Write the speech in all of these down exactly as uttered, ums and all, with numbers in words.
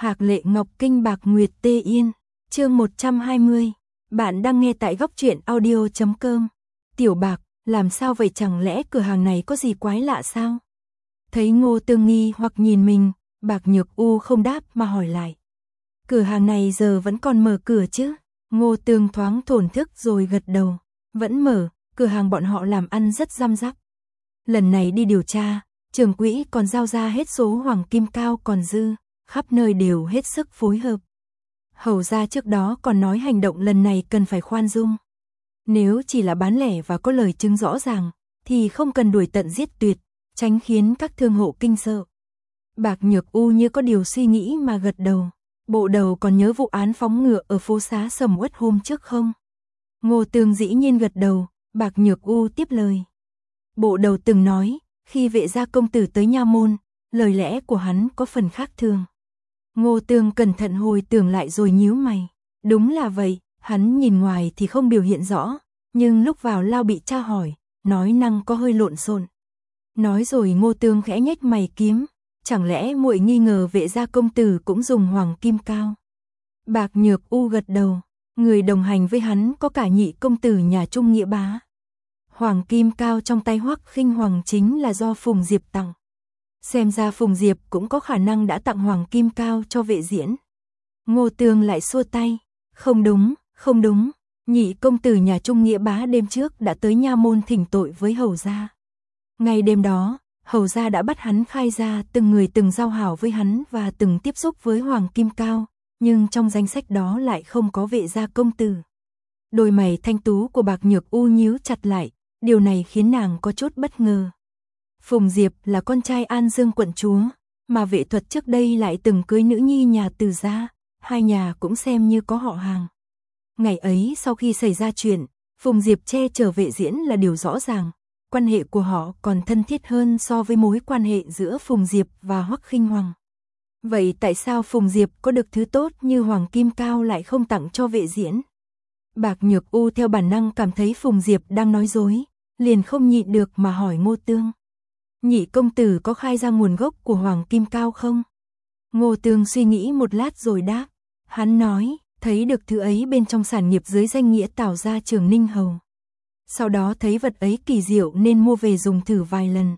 Hạc Lệ Ngọc Kinh Bạc Nguyệt Tê Yên, chương một trăm hai mươi. Bạn đang nghe tại góc truyện audio chấm com. Tiểu Bạc, làm sao vậy, chẳng lẽ cửa hàng này có gì quái lạ sao? Thấy Ngô Tương nghi hoặc nhìn mình, Bạc Nhược U không đáp mà hỏi lại. Cửa hàng này giờ vẫn còn mở cửa chứ? Ngô Tương thoáng thổn thức rồi gật đầu. Vẫn mở, cửa hàng bọn họ làm ăn rất răm rắp. Lần này đi điều tra, trưởng quỹ còn giao ra hết số hoàng kim cao còn dư, khắp nơi đều hết sức phối hợp. Hầu ra trước đó còn nói hành động lần này cần phải khoan dung. Nếu chỉ là bán lẻ và có lời chứng rõ ràng, thì không cần đuổi tận giết tuyệt, tránh khiến các thương hộ kinh sợ. Bạc Nhược U như có điều suy nghĩ mà gật đầu. Bộ đầu còn nhớ vụ án phóng ngựa ở phố xá sầm uất hôm trước không? Ngô Tương dĩ nhiên gật đầu. Bạc Nhược U tiếp lời. Bộ đầu từng nói, khi Vệ gia công tử tới nha môn, lời lẽ của hắn có phần khác thường. Ngô Tương cẩn thận hồi tưởng lại rồi nhíu mày. Đúng là vậy, hắn nhìn ngoài thì không biểu hiện rõ, nhưng lúc vào lao bị tra hỏi, nói năng có hơi lộn xộn. Nói rồi Ngô Tương khẽ nhếch mày kiếm, chẳng lẽ muội nghi ngờ Vệ gia công tử cũng dùng hoàng kim cao? Bạc Nhược U gật đầu, người đồng hành với hắn có cả nhị công tử nhà Trung Nghĩa Bá. Hoàng kim cao trong tay Hoắc Khinh Hoàng chính là do Phùng Diệp tặng. Xem ra Phùng Diệp cũng có khả năng đã tặng hoàng kim cao cho Vệ Diễn. Ngô Tương lại xua tay. Không đúng, không đúng. Nhị công tử nhà Trung Nghĩa Bá đêm trước đã tới nha môn thỉnh tội với hầu gia. Ngày đêm đó, hầu gia đã bắt hắn khai ra từng người từng giao hảo với hắn và từng tiếp xúc với hoàng kim cao, nhưng trong danh sách đó lại không có Vệ gia công tử. Đôi mày thanh tú của Bạc Nhược U nhíu chặt lại, điều này khiến nàng có chút bất ngờ. Phùng Diệp là con trai An Dương quận chúa, mà Vệ Thuật trước đây lại từng cưới nữ nhi nhà Từ gia, hai nhà cũng xem như có họ hàng. Ngày ấy sau khi xảy ra chuyện, Phùng Diệp che chở Vệ Diễn là điều rõ ràng, quan hệ của họ còn thân thiết hơn so với mối quan hệ giữa Phùng Diệp và Hoắc Khinh Hoàng. Vậy tại sao Phùng Diệp có được thứ tốt như hoàng kim cao lại không tặng cho Vệ Diễn? Bạc Nhược U theo bản năng cảm thấy Phùng Diệp đang nói dối, liền không nhịn được mà hỏi Ngô Tương. Nhị công tử có khai ra nguồn gốc của hoàng kim cao không? Ngô Tương suy nghĩ một lát rồi đáp. Hắn nói, thấy được thứ ấy bên trong sản nghiệp dưới danh nghĩa Tào gia Trường Ninh Hầu. Sau đó thấy vật ấy kỳ diệu nên mua về dùng thử vài lần.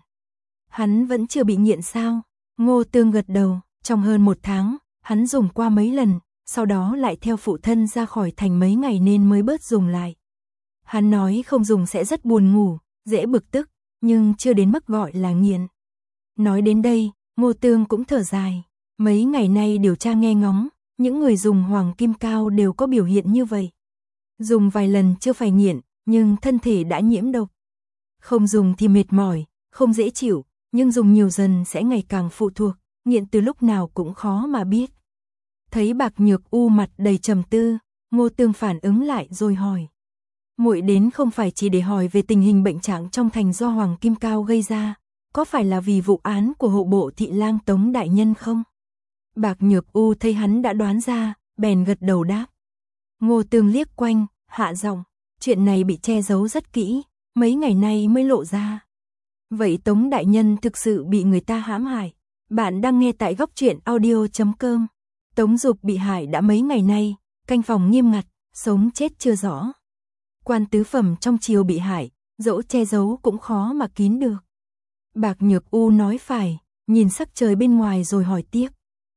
Hắn vẫn chưa bị nghiện sao? Ngô Tương gật đầu, trong hơn một tháng, hắn dùng qua mấy lần, sau đó lại theo phụ thân ra khỏi thành mấy ngày nên mới bớt dùng lại. Hắn nói không dùng sẽ rất buồn ngủ, dễ bực tức, nhưng chưa đến mức gọi là nghiện. Nói đến đây, Ngô Tương cũng thở dài. Mấy ngày nay điều tra nghe ngóng, những người dùng hoàng kim cao đều có biểu hiện như vậy. Dùng vài lần chưa phải nghiện, nhưng thân thể đã nhiễm độc. Không dùng thì mệt mỏi, không dễ chịu, nhưng dùng nhiều dần sẽ ngày càng phụ thuộc, nghiện từ lúc nào cũng khó mà biết. Thấy Bạc Nhược U mặt đầy trầm tư, Ngô Tương phản ứng lại rồi hỏi. Muội đến không phải chỉ để hỏi về tình hình bệnh trạng trong thành do hoàng kim cao gây ra, có phải là vì vụ án của hộ bộ thị lang Tống đại nhân không? Bạc Nhược U thấy hắn đã đoán ra, bèn gật đầu đáp. Ngô Tương liếc quanh, hạ giọng, chuyện này bị che giấu rất kỹ, mấy ngày nay mới lộ ra. Vậy Tống đại nhân thực sự bị người ta hãm hại? Bạn đang nghe tại góc truyện audio chấm com. Tống Dục bị hại đã mấy ngày nay, canh phòng nghiêm ngặt, sống chết chưa rõ. Quan tứ phẩm trong triều bị hại, dẫu che giấu cũng khó mà kín được. Bạc Nhược U nói phải, nhìn sắc trời bên ngoài rồi hỏi tiếp.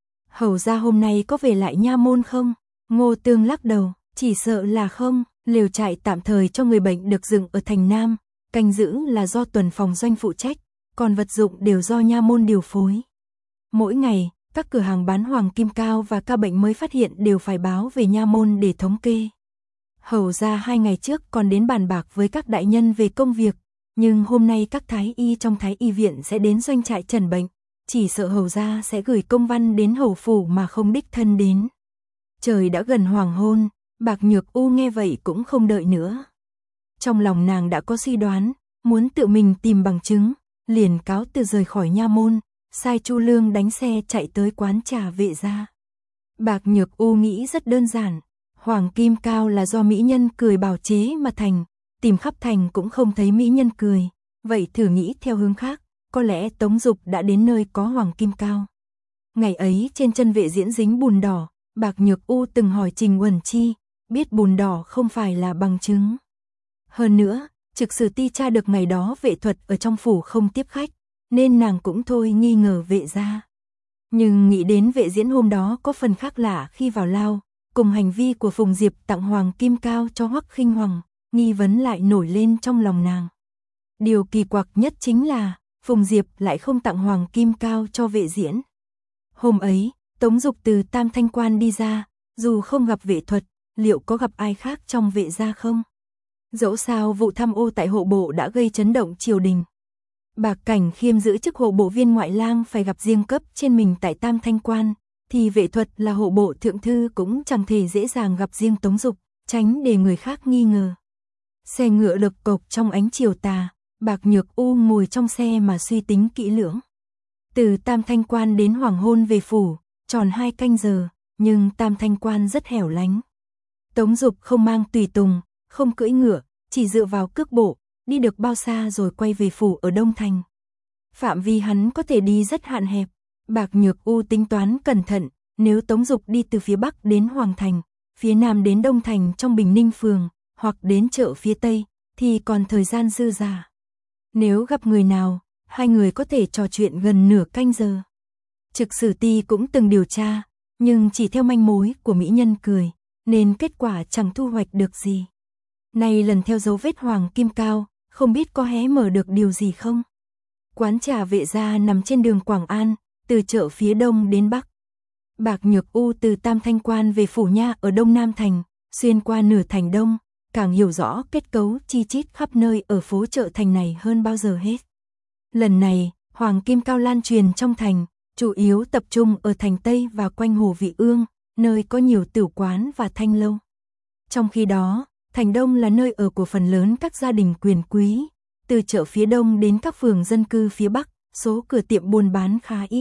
Hầu ra hôm nay có về lại nha môn không? Ngô Tương lắc đầu, chỉ sợ là không. Lều trại tạm thời cho người bệnh được dựng ở thành Nam, canh giữ là do tuần phòng doanh phụ trách, còn vật dụng đều do nha môn điều phối. Mỗi ngày, các cửa hàng bán hoàng kim cao và ca bệnh mới phát hiện đều phải báo về nha môn để thống kê. Hầu ra hai ngày trước còn đến bàn bạc với các đại nhân về công việc, nhưng hôm nay các thái y trong thái y viện sẽ đến doanh trại trần bệnh, chỉ sợ hầu ra sẽ gửi công văn đến hầu phủ mà không đích thân đến. Trời đã gần hoàng hôn, Bạc Nhược U nghe vậy cũng không đợi nữa. Trong lòng nàng đã có suy đoán, muốn tự mình tìm bằng chứng, liền cáo từ rời khỏi nha môn, sai Chu Lương đánh xe chạy tới quán trà Vệ gia. Bạc Nhược U nghĩ rất đơn giản, hoàng kim cao là do mỹ nhân cười bào chế mà thành, tìm khắp thành cũng không thấy mỹ nhân cười, vậy thử nghĩ theo hướng khác, có lẽ Tống Dục đã đến nơi có hoàng kim cao. Ngày ấy trên chân Vệ Diễn dính bùn đỏ, Bạc Nhược U từng hỏi Trình Uẩn Chi, biết bùn đỏ không phải là bằng chứng. Hơn nữa, Trực Sử Ti tra được ngày đó Vệ Thuật ở trong phủ không tiếp khách, nên nàng cũng thôi nghi ngờ Vệ gia. Nhưng nghĩ đến Vệ Diễn hôm đó có phần khác lạ khi vào lao, cùng hành vi của Phùng Diệp tặng hoàng kim cao cho Hoắc Khinh Hoàng, nghi vấn lại nổi lên trong lòng nàng. Điều kỳ quặc nhất chính là, Phùng Diệp lại không tặng hoàng kim cao cho Vệ Diễn. Hôm ấy, Tống Dục từ Tam Thanh Quan đi ra, dù không gặp Vệ Thuật, liệu có gặp ai khác trong Vệ gia không? Dẫu sao vụ tham ô tại hộ bộ đã gây chấn động triều đình. Bạc Cảnh Khiêm giữ chức hộ bộ viên ngoại lang phải gặp riêng cấp trên mình tại Tam Thanh Quan, thì Vệ Thuật là hộ bộ thượng thư cũng chẳng thể dễ dàng gặp riêng Tống Dục, tránh để người khác nghi ngờ. Xe ngựa lộc cộc trong ánh chiều tà, Bạc Nhược U ngồi trong xe mà suy tính kỹ lưỡng. Từ Tam Thanh Quan đến hoàng hôn về phủ, tròn hai canh giờ, nhưng Tam Thanh Quan rất hẻo lánh. Tống Dục không mang tùy tùng, không cưỡi ngựa, chỉ dựa vào cước bộ, đi được bao xa rồi quay về phủ ở Đông Thành. Phạm vi hắn có thể đi rất hạn hẹp. Bạc Nhược U tính toán cẩn thận, nếu Tống Dục đi từ phía Bắc đến Hoàng Thành, phía Nam đến Đông Thành trong Bình Ninh Phường, hoặc đến chợ phía Tây, thì còn thời gian dư dả. Nếu gặp người nào, hai người có thể trò chuyện gần nửa canh giờ. Trực Sử Ti cũng từng điều tra, nhưng chỉ theo manh mối của mỹ nhân cười, nên kết quả chẳng thu hoạch được gì. Nay lần theo dấu vết hoàng kim cao, không biết có hé mở được điều gì không? Quán trà Vệ gia nằm trên đường Quảng An, từ chợ phía đông đến bắc. Bạc Nhược U từ Tam Thanh Quan về phủ nha ở Đông Nam Thành, xuyên qua nửa thành đông, càng hiểu rõ kết cấu chi chít khắp nơi ở phố chợ thành này hơn bao giờ hết. Lần này, hoàng kim cao lan truyền trong thành, chủ yếu tập trung ở thành Tây và quanh Hồ Vị Ương, nơi có nhiều tửu quán và thanh lâu. Trong khi đó, thành Đông là nơi ở của phần lớn các gia đình quyền quý, từ chợ phía Đông đến các phường dân cư phía Bắc, số cửa tiệm buôn bán khá ít.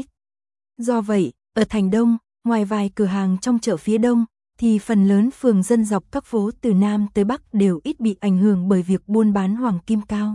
Do vậy, ở thành Đông, ngoài vài cửa hàng trong chợ phía Đông, thì phần lớn phường dân dọc các phố từ Nam tới Bắc đều ít bị ảnh hưởng bởi việc buôn bán hoàng kim cao.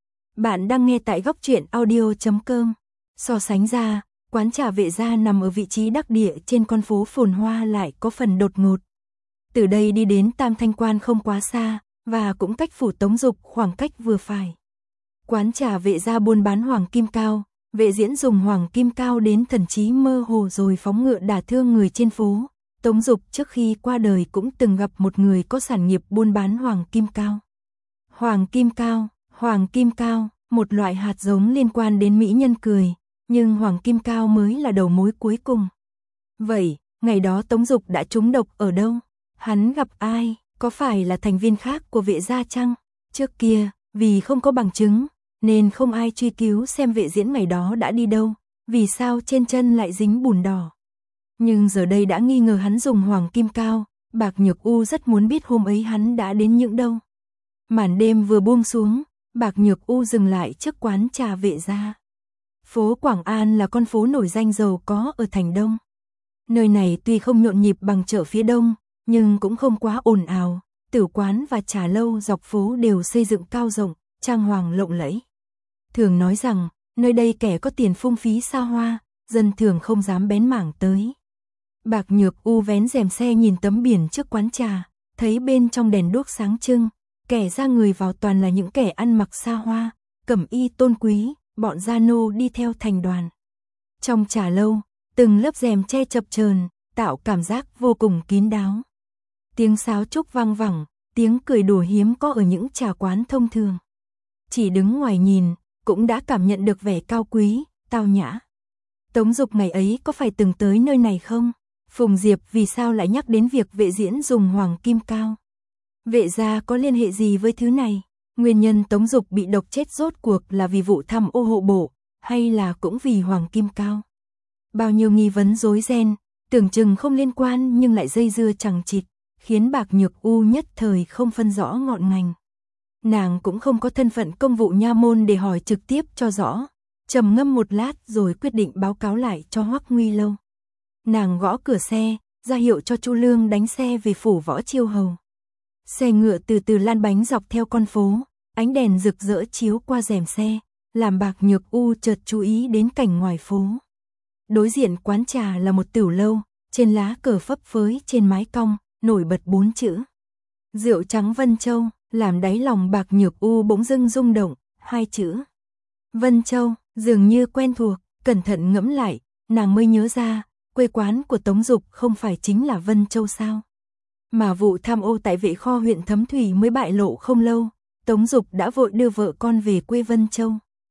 Bạn đang nghe tại góc truyện audio chấm com. So sánh ra, quán trà Vệ gia nằm ở vị trí đắc địa trên con phố phồn hoa lại có phần đột ngột. Từ đây đi đến Tam Thanh Quan không quá xa, và cũng cách phủ Tống Dục khoảng cách vừa phải. Quán trà Vệ gia buôn bán hoàng kim cao, Vệ Diễn dùng hoàng kim cao đến thần trí mơ hồ rồi phóng ngựa đả thương người trên phố. Tống Dục trước khi qua đời cũng từng gặp một người có sản nghiệp buôn bán hoàng kim cao. Hoàng kim cao, hoàng kim cao, một loại hạt giống liên quan đến mỹ nhân cười, nhưng hoàng kim cao mới là đầu mối cuối cùng. Vậy, ngày đó Tống Dục đã trúng độc ở đâu? Hắn gặp ai? Có phải là thành viên khác của Vệ gia chăng? Trước kia, vì không có bằng chứng, nên không ai truy cứu xem Vệ Diễn ngày đó đã đi đâu, vì sao trên chân lại dính bùn đỏ. Nhưng giờ đây đã nghi ngờ hắn dùng hoàng kim cao, Bạc Nhược U rất muốn biết hôm ấy hắn đã đến những đâu. Màn đêm vừa buông xuống, Bạc Nhược U dừng lại trước quán trà Vệ gia. Phố Quảng An là con phố nổi danh giàu có ở thành Đông. Nơi này tuy không nhộn nhịp bằng chợ phía Đông, nhưng cũng không quá ồn ào, tử quán và trà lâu dọc phố đều xây dựng cao rộng, trang hoàng lộng lẫy. Thường nói rằng, nơi đây kẻ có tiền phung phí xa hoa, dân thường không dám bén mảng tới. Bạc Nhược U vén rèm xe nhìn tấm biển trước quán trà, thấy bên trong đèn đuốc sáng trưng, kẻ ra người vào toàn là những kẻ ăn mặc xa hoa, cẩm y tôn quý, bọn gia nô đi theo thành đoàn. Trong trà lâu, từng lớp rèm che chập chờn, tạo cảm giác vô cùng kín đáo. Tiếng sáo trúc vang vẳng, tiếng cười đùa hiếm có ở những trà quán thông thường. Chỉ đứng ngoài nhìn, cũng đã cảm nhận được vẻ cao quý, tao nhã. Tống Dục ngày ấy có phải từng tới nơi này không? Phùng Diệp vì sao lại nhắc đến việc Vệ Diễn dùng hoàng kim cao? Vệ gia có liên hệ gì với thứ này? Nguyên nhân Tống Dục bị độc chết rốt cuộc là vì vụ tham ô hộ bộ, hay là cũng vì hoàng kim cao? Bao nhiêu nghi vấn rối ren, tưởng chừng không liên quan nhưng lại dây dưa chằng chịt, khiến Bạc Nhược U nhất thời không phân rõ ngọn ngành. Nàng cũng không có thân phận công vụ nha môn để hỏi trực tiếp cho rõ, trầm ngâm một lát rồi quyết định báo cáo lại cho Hoắc Nguy Lâu. Nàng gõ cửa xe, ra hiệu cho Chu Lương đánh xe về phủ Võ Chiêu Hầu. Xe ngựa từ từ lăn bánh dọc theo con phố, ánh đèn rực rỡ chiếu qua rèm xe, làm Bạc Nhược U chợt chú ý đến cảnh ngoài phố. đối diện quán trà là một tửu lâu, trên lá cờ phấp phới trên mái cong, nổi bật bốn chữ. Rượu trắng Vân Châu, làm đáy lòng Bạc Nhược U bỗng dưng rung động, hai chữ. Vân Châu, dường như quen thuộc, cẩn thận ngẫm lại, nàng mới nhớ ra, quê quán của Tống Dục không phải chính là Vân Châu sao. Mà vụ tham ô tại vệ kho huyện Thấm Thủy mới bại lộ không lâu, Tống Dục đã vội đưa vợ con về quê Vân Châu.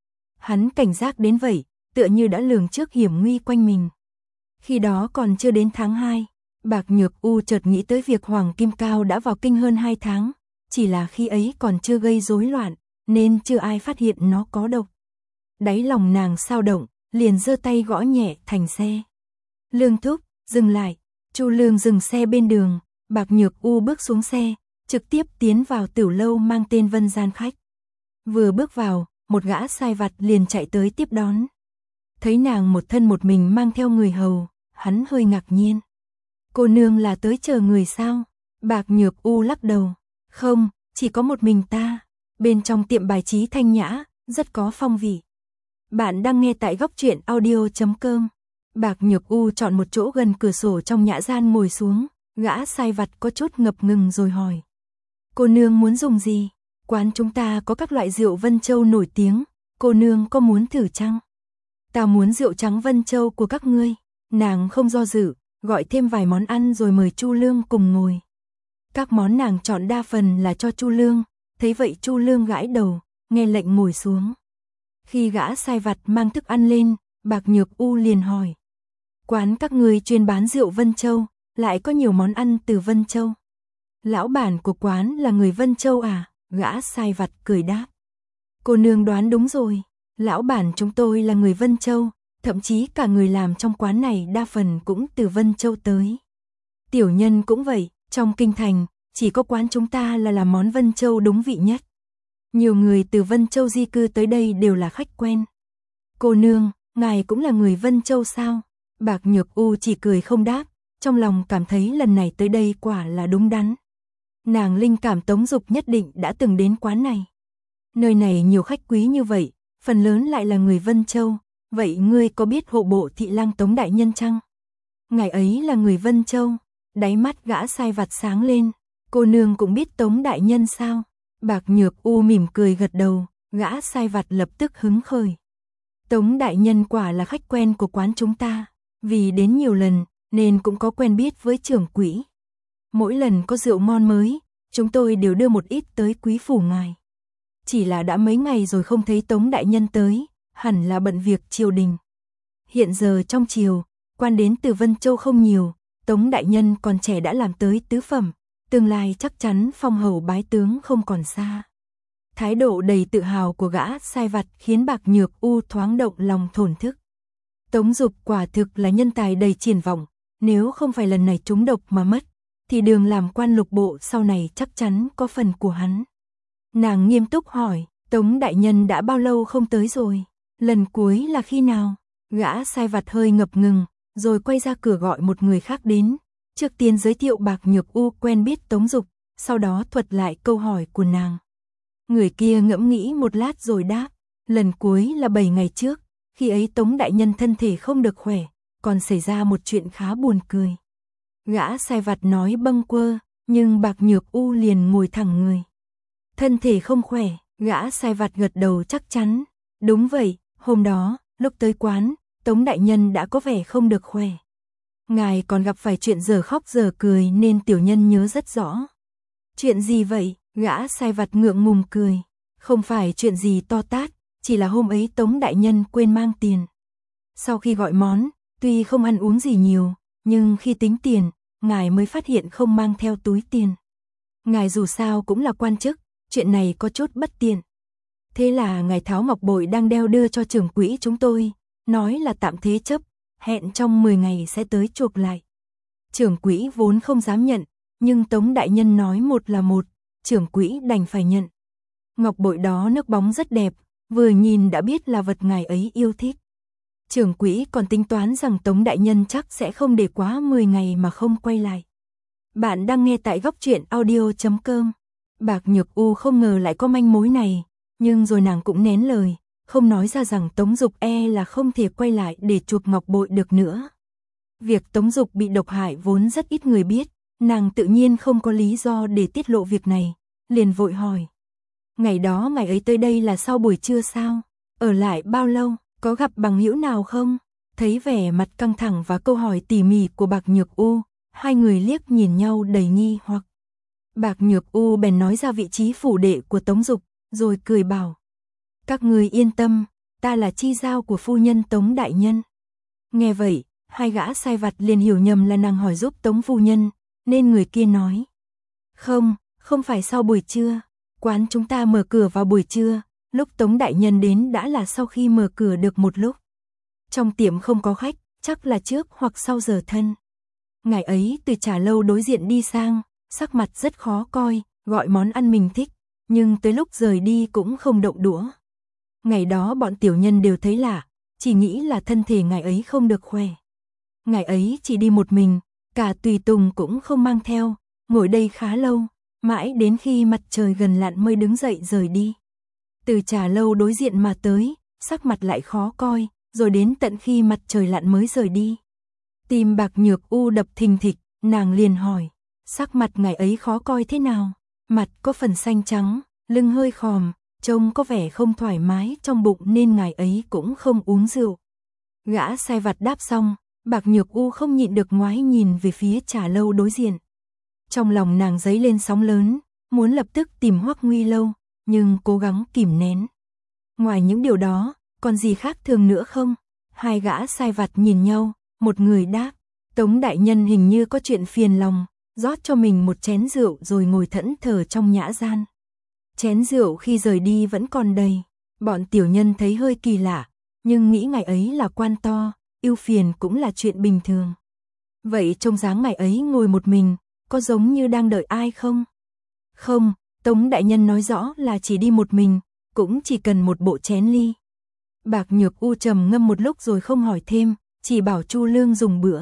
Hắn cảnh giác đến vậy, tựa như đã lường trước hiểm nguy quanh mình. Khi đó còn chưa đến tháng hai, Bạc Nhược U chợt nghĩ tới việc Hoàng Kim Cao đã vào kinh hơn hai tháng, chỉ là khi ấy còn chưa gây rối loạn, nên chưa ai phát hiện nó có độc. Đáy lòng nàng sao động, liền giơ tay gõ nhẹ thành xe. Lương thúc, dừng lại. Chu Lương dừng xe bên đường, Bạc Nhược U bước xuống xe, trực tiếp tiến vào tửu lâu mang tên Vân Gian Khách. Vừa bước vào, một gã sai vặt liền chạy tới tiếp đón. Thấy nàng một thân một mình mang theo người hầu, hắn hơi ngạc nhiên. Cô nương là tới chờ người sao? Bạc Nhược U lắc đầu. Không, chỉ có một mình ta. Bên trong tiệm bài trí thanh nhã, rất có phong vị. Bạn đang nghe tại góc truyện audio chấm com. Bạc Nhược U chọn một chỗ gần cửa sổ trong nhã gian ngồi xuống, gã sai vặt có chút ngập ngừng rồi hỏi. Cô nương muốn dùng gì? Quán chúng ta có các loại rượu Vân Châu nổi tiếng, cô nương có muốn thử chăng? Ta muốn rượu trắng Vân Châu của các ngươi. Nàng không do dự, gọi thêm vài món ăn rồi mời Chu Lương cùng ngồi. Các món nàng chọn đa phần là cho Chu Lương, thấy vậy Chu Lương gãi đầu, nghe lệnh ngồi xuống. Khi gã sai vặt mang thức ăn lên, Bạc Nhược U liền hỏi. Quán các ngươi chuyên bán rượu Vân Châu, lại có nhiều món ăn từ Vân Châu. Lão bản của quán là người Vân Châu à? Gã sai vặt cười đáp. Cô nương đoán đúng rồi, lão bản chúng tôi là người Vân Châu, thậm chí cả người làm trong quán này đa phần cũng từ Vân Châu tới. Tiểu nhân cũng vậy, trong kinh thành, chỉ có quán chúng ta là làm món Vân Châu đúng vị nhất. Nhiều người từ Vân Châu di cư tới đây đều là khách quen. Cô nương, ngài cũng là người Vân Châu sao? Bạc Nhược U chỉ cười không đáp, trong lòng cảm thấy lần này tới đây quả là đúng đắn. Nàng linh cảm Tống Dục nhất định đã từng đến quán này. Nơi này nhiều khách quý như vậy, phần lớn lại là người Vân Châu, vậy ngươi có biết hộ bộ thị lang Tống đại nhân chăng? Ngài ấy là người Vân Châu. Đáy mắt gã sai vặt sáng lên, cô nương cũng biết Tống đại nhân sao? Bạc Nhược U mỉm cười gật đầu, gã sai vặt lập tức hứng khởi. Tống đại nhân quả là khách quen của quán chúng ta, vì đến nhiều lần nên cũng có quen biết với trưởng quỹ. Mỗi lần có rượu ngon mới, chúng tôi đều đưa một ít tới quý phủ ngài. Chỉ là đã mấy ngày rồi không thấy Tống đại nhân tới, hẳn là bận việc triều đình. Hiện giờ trong triều, quan đến từ Vân Châu không nhiều, Tống đại nhân còn trẻ đã làm tới tứ phẩm, tương lai chắc chắn phong hầu bái tướng không còn xa. Thái độ đầy tự hào của gã sai vặt khiến Bạc Nhược U thoáng động lòng thổn thức. Tống Dục quả thực là nhân tài đầy triển vọng, nếu không phải lần này trúng độc mà mất, thì đường làm quan lục bộ sau này chắc chắn có phần của hắn. Nàng nghiêm túc hỏi, Tống đại nhân đã bao lâu không tới rồi? Lần cuối là khi nào? Gã sai vặt hơi ngập ngừng, rồi quay ra cửa gọi một người khác đến. Trước tiên giới thiệu Bạc Nhược U quen biết Tống Dục, sau đó thuật lại câu hỏi của nàng. Người kia ngẫm nghĩ một lát rồi đáp, lần cuối là bảy ngày trước, khi ấy Tống đại nhân thân thể không được khỏe, còn xảy ra một chuyện khá buồn cười. Gã sai vặt nói bâng quơ, nhưng Bạc Nhược U liền ngồi thẳng người. Thân thể không khỏe, gã sai vặt gật đầu chắc chắn. Đúng vậy, hôm đó, lúc tới quán, Tống đại nhân đã có vẻ không được khỏe. Ngài còn gặp phải chuyện giờ khóc giờ cười nên tiểu nhân nhớ rất rõ. Chuyện gì vậy? Gã sai vặt ngượng ngùng cười. Không phải chuyện gì to tát, chỉ là hôm ấy Tống đại nhân quên mang tiền. Sau khi gọi món, tuy không ăn uống gì nhiều, nhưng khi tính tiền, ngài mới phát hiện không mang theo túi tiền. Ngài dù sao cũng là quan chức, chuyện này có chút bất tiện. Thế là ngài tháo ngọc bội đang đeo đưa cho trưởng quỹ chúng tôi, nói là tạm thế chấp, hẹn trong mười ngày sẽ tới chuộc lại. Trưởng quỹ vốn không dám nhận, nhưng Tống đại nhân nói một là một, trưởng quỹ đành phải nhận. Ngọc bội đó nước bóng rất đẹp, vừa nhìn đã biết là vật ngài ấy yêu thích. Trưởng quỹ còn tính toán rằng Tống đại nhân chắc sẽ không để quá mười ngày mà không quay lại. Bạn đang nghe tại góc truyện audio chấm com. Bạc Nhược U không ngờ lại có manh mối này, nhưng rồi nàng cũng nén lời, không nói ra rằng Tống Dục e là không thể quay lại để chuộc ngọc bội được nữa. Việc Tống Dục bị độc hại vốn rất ít người biết, nàng tự nhiên không có lý do để tiết lộ việc này, liền vội hỏi. Ngày đó ngày ấy tới đây là sau buổi trưa sao? Ở lại bao lâu? Có gặp bằng hữu nào không? Thấy vẻ mặt căng thẳng và câu hỏi tỉ mỉ của Bạc Nhược U, hai người liếc nhìn nhau đầy nghi hoặc. Bạc Nhược U bèn nói ra vị trí phủ đệ của Tống Dục, rồi cười bảo. Các người yên tâm, ta là chi giao của phu nhân Tống đại nhân. Nghe vậy, hai gã sai vặt liền hiểu nhầm là nàng hỏi giúp Tống phu nhân, nên người kia nói. Không, không phải sau buổi trưa, quán chúng ta mở cửa vào buổi trưa, lúc Tống đại nhân đến đã là sau khi mở cửa được một lúc. Trong tiệm không có khách, chắc là trước hoặc sau giờ thân. Ngày ấy từ trà lâu đối diện đi sang, sắc mặt rất khó coi, gọi món ăn mình thích, nhưng tới lúc rời đi cũng không động đũa. Ngày đó bọn tiểu nhân đều thấy lạ, chỉ nghĩ là thân thể ngày ấy không được khỏe. Ngày ấy chỉ đi một mình, cả tùy tùng cũng không mang theo, ngồi đây khá lâu, mãi đến khi mặt trời gần lặn mới đứng dậy rời đi. Từ trà lâu đối diện mà tới, sắc mặt lại khó coi, rồi đến tận khi mặt trời lặn mới rời đi. Tim Bạc Nhược U đập thình thịch, nàng liền hỏi, sắc mặt ngày ấy khó coi thế nào? Mặt có phần xanh trắng, lưng hơi khòm, trông có vẻ không thoải mái trong bụng nên ngày ấy cũng không uống rượu. Gã sai vặt đáp xong, Bạc Nhược U không nhịn được ngoái nhìn về phía trà lâu đối diện. Trong lòng nàng dấy lên sóng lớn, muốn lập tức tìm Hoắc Nguy Lâu, nhưng cố gắng kìm nén. Ngoài những điều đó, còn gì khác thường nữa không? Hai gã sai vặt nhìn nhau, một người đáp, Tống đại nhân hình như có chuyện phiền lòng, rót cho mình một chén rượu rồi ngồi thẫn thờ trong nhã gian. Chén rượu khi rời đi vẫn còn đầy, bọn tiểu nhân thấy hơi kỳ lạ, nhưng nghĩ ngày ấy là quan to, ưu phiền cũng là chuyện bình thường. Vậy trông dáng ngày ấy ngồi một mình, có giống như đang đợi ai không? Không, Tống đại nhân nói rõ là chỉ đi một mình, cũng chỉ cần một bộ chén ly. Bạc Nhược U trầm ngâm một lúc rồi không hỏi thêm, chỉ bảo Chu Lương dùng bữa.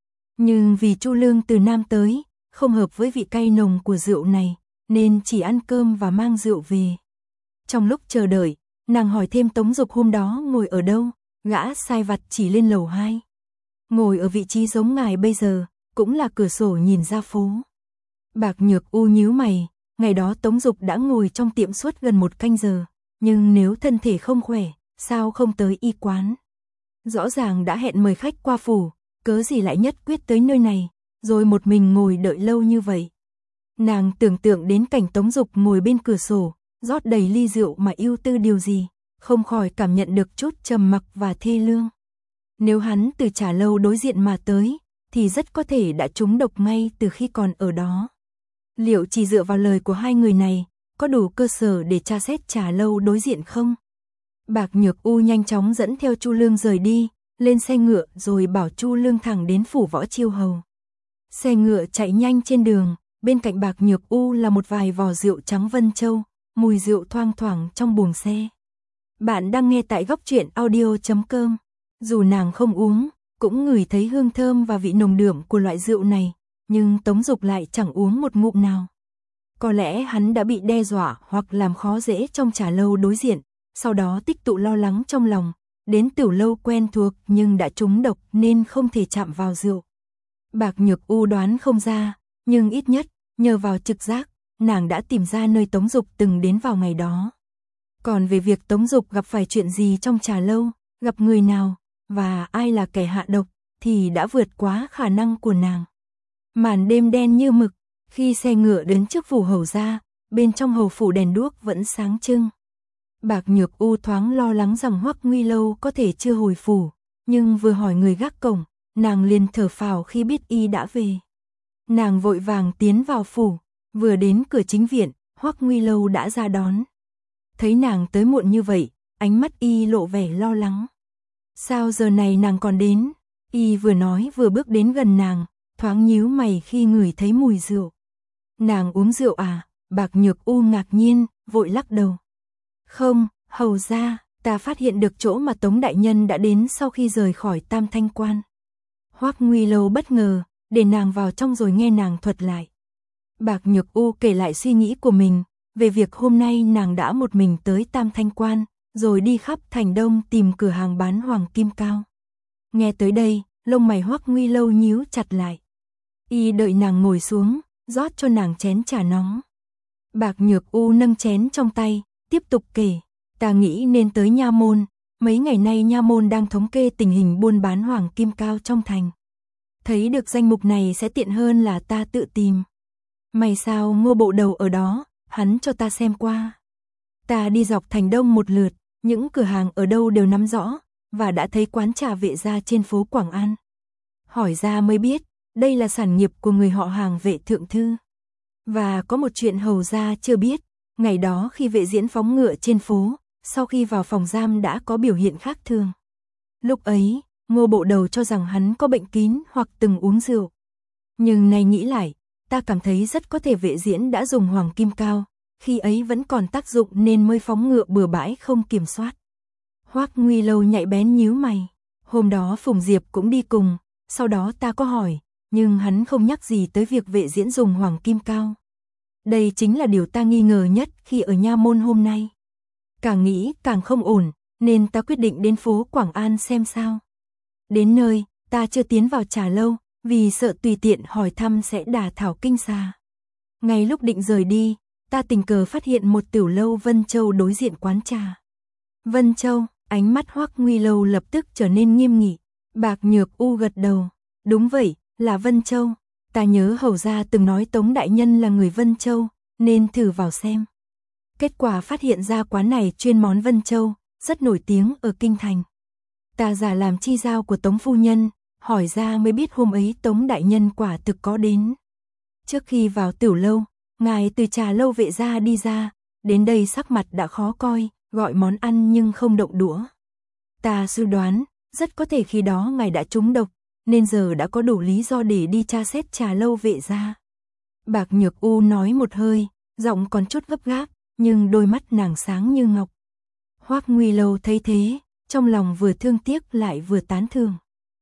Nhưng vì Chu Lương từ Nam tới, không hợp với vị cay nồng của rượu này, nên chỉ ăn cơm và mang rượu về. Trong lúc chờ đợi, nàng hỏi thêm Tống Dục hôm đó ngồi ở đâu, gã sai vặt chỉ lên lầu hai. Ngồi ở vị trí giống ngài bây giờ, cũng là cửa sổ nhìn ra phố. Bạc Nhược U nhíu mày, ngày đó Tống Dục đã ngồi trong tiệm suốt gần một canh giờ, nhưng nếu thân thể không khỏe, sao không tới y quán? Rõ ràng đã hẹn mời khách qua phủ, cớ gì lại nhất quyết tới nơi này, rồi một mình ngồi đợi lâu như vậy. Nàng tưởng tượng đến cảnh Tống Dục ngồi bên cửa sổ, rót đầy ly rượu mà ưu tư điều gì, không khỏi cảm nhận được chút trầm mặc và thê lương. Nếu hắn từ trà lâu đối diện mà tới, thì rất có thể đã trúng độc ngay từ khi còn ở đó. Liệu chỉ dựa vào lời của hai người này, có đủ cơ sở để tra xét trà lâu đối diện không? Bạc Nhược U nhanh chóng dẫn theo Chu Lương rời đi, lên xe ngựa rồi bảo Chu Lương thẳng đến phủ Võ Chiêu Hầu. Xe ngựa chạy nhanh trên đường, bên cạnh Bạc Nhược U là một vài vò rượu trắng Vân Châu, mùi rượu thoang thoảng trong buồng xe. Bạn đang nghe tại góc truyện audio chấm com. Dù nàng không uống, cũng ngửi thấy hương thơm và vị nồng đượm của loại rượu này, nhưng Tống Dục lại chẳng uống một ngụm nào. Có lẽ hắn đã bị đe dọa hoặc làm khó dễ trong trà lâu đối diện, sau đó tích tụ lo lắng trong lòng, đến tiểu lâu quen thuộc nhưng đã trúng độc nên không thể chạm vào rượu. Bạc Nhược U đoán không ra, nhưng ít nhất, nhờ vào trực giác, nàng đã tìm ra nơi Tống Dục từng đến vào ngày đó. Còn về việc Tống Dục gặp phải chuyện gì trong trà lâu, gặp người nào, và ai là kẻ hạ độc, thì đã vượt quá khả năng của nàng. Màn đêm đen như mực, khi xe ngựa đến trước phủ hầu gia, bên trong hầu phủ đèn đuốc vẫn sáng trưng. Bạc Nhược U thoáng lo lắng rằng Hoắc Nguy Lâu có thể chưa hồi phủ, nhưng vừa hỏi người gác cổng, nàng liền thở phào khi biết y đã về. Nàng vội vàng tiến vào phủ, vừa đến cửa chính viện, Hoắc Nguy Lâu đã ra đón. Thấy nàng tới muộn như vậy, ánh mắt y lộ vẻ lo lắng. Sao giờ này nàng còn đến? Y vừa nói vừa bước đến gần nàng, thoáng nhíu mày khi ngửi thấy mùi rượu. Nàng uống rượu à? Bạc Nhược U ngạc nhiên, vội lắc đầu. Không, hầu gia, ta phát hiện được chỗ mà Tống đại nhân đã đến sau khi rời khỏi Tam Thanh Quan. Hoắc Nguy Lâu bất ngờ, để nàng vào trong rồi nghe nàng thuật lại. Bạc Nhược U kể lại suy nghĩ của mình, về việc hôm nay nàng đã một mình tới Tam Thanh Quan, rồi đi khắp thành Đông tìm cửa hàng bán hoàng kim cao. Nghe tới đây, lông mày Hoắc Nguy Lâu nhíu chặt lại. Y đợi nàng ngồi xuống, rót cho nàng chén trà nóng. Bạc Nhược U nâng chén trong tay, tiếp tục kể, ta nghĩ nên tới nha môn, mấy ngày nay nha môn đang thống kê tình hình buôn bán hoàng kim cao trong thành. Thấy được danh mục này sẽ tiện hơn là ta tự tìm. May sao Ngô bộ đầu ở đó, hắn cho ta xem qua. Ta đi dọc thành Đông một lượt, những cửa hàng ở đâu đều nắm rõ, và đã thấy quán trà Vệ gia trên phố Quảng An. Hỏi ra mới biết, đây là sản nghiệp của người họ Hàng Vệ thượng thư. Và có một chuyện hầu gia chưa biết, ngày đó khi Vệ Diễn phóng ngựa trên phố, sau khi vào phòng giam đã có biểu hiện khác thường. Lúc ấy, Ngô bộ đầu cho rằng hắn có bệnh kín hoặc từng uống rượu. Nhưng nay nghĩ lại, ta cảm thấy rất có thể Vệ Diễn đã dùng hoàng kim cao, khi ấy vẫn còn tác dụng nên mới phóng ngựa bừa bãi không kiểm soát. Hoắc Nguy Lâu nhạy bén nhíu mày, hôm đó Phùng Diệp cũng đi cùng, sau đó ta có hỏi, nhưng hắn không nhắc gì tới việc Vệ Diễn dùng hoàng kim cao. Đây chính là điều ta nghi ngờ nhất khi ở nha môn hôm nay. Càng nghĩ càng không ổn, nên ta quyết định đến phố Quảng An xem sao. Đến nơi, ta chưa tiến vào trà lâu, vì sợ tùy tiện hỏi thăm sẽ đả thảo kinh xà. Ngay lúc định rời đi, ta tình cờ phát hiện một tiểu lâu Vân Châu đối diện quán trà. Vân Châu, ánh mắt Hoắc Nguy Lâu lập tức trở nên nghiêm nghị. Bạc Nhược U gật đầu, đúng vậy, là Vân Châu. Ta nhớ hầu gia từng nói Tống đại nhân là người Vân Châu, nên thử vào xem. Kết quả phát hiện ra quán này chuyên món Vân Châu, rất nổi tiếng ở kinh thành. Ta giả làm chi giao của Tống phu nhân, hỏi ra mới biết hôm ấy Tống đại nhân quả thực có đến. Trước khi vào tiểu lâu, ngài từ trà lâu Vệ gia đi ra, đến đây sắc mặt đã khó coi, gọi món ăn nhưng không động đũa. Ta suy đoán, rất có thể khi đó ngài đã trúng độc, nên giờ đã có đủ lý do để đi tra xét trà lâu Vệ gia. Bạc Nhược U nói một hơi, giọng còn chút gấp gáp, nhưng đôi mắt nàng sáng như ngọc. Hoắc Nguy Lâu thấy thế, trong lòng vừa thương tiếc lại vừa tán thưởng.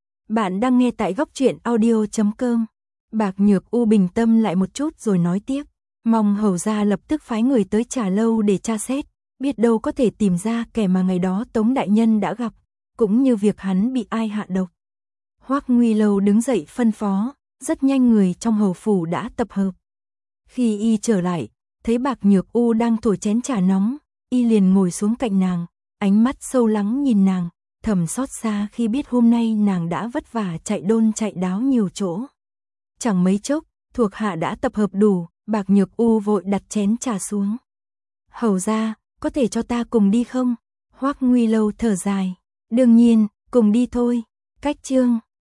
Bạn đang nghe tại góc truyện audio chấm com. Bạc Nhược U bình tâm lại một chút rồi nói tiếp, mong hầu gia lập tức phái người tới trà lâu để tra xét, biết đâu có thể tìm ra kẻ mà ngày đó Tống đại nhân đã gặp, cũng như việc hắn bị ai hạ độc. Hoắc Nguy Lâu đứng dậy phân phó, rất nhanh người trong hầu phủ đã tập hợp. Khi y trở lại, thấy Bạc Nhược U đang thổi chén trà nóng, y liền ngồi xuống cạnh nàng, ánh mắt sâu lắng nhìn nàng, thầm xót xa khi biết hôm nay nàng đã vất vả chạy đôn chạy đáo nhiều chỗ. Chẳng mấy chốc, thuộc hạ đã tập hợp đủ, Bạc Nhược U vội đặt chén trà xuống. Hầu gia, có thể cho ta cùng đi không? Hoắc Nguy Lâu thở dài, đương nhiên, cùng đi thôi. Cách chương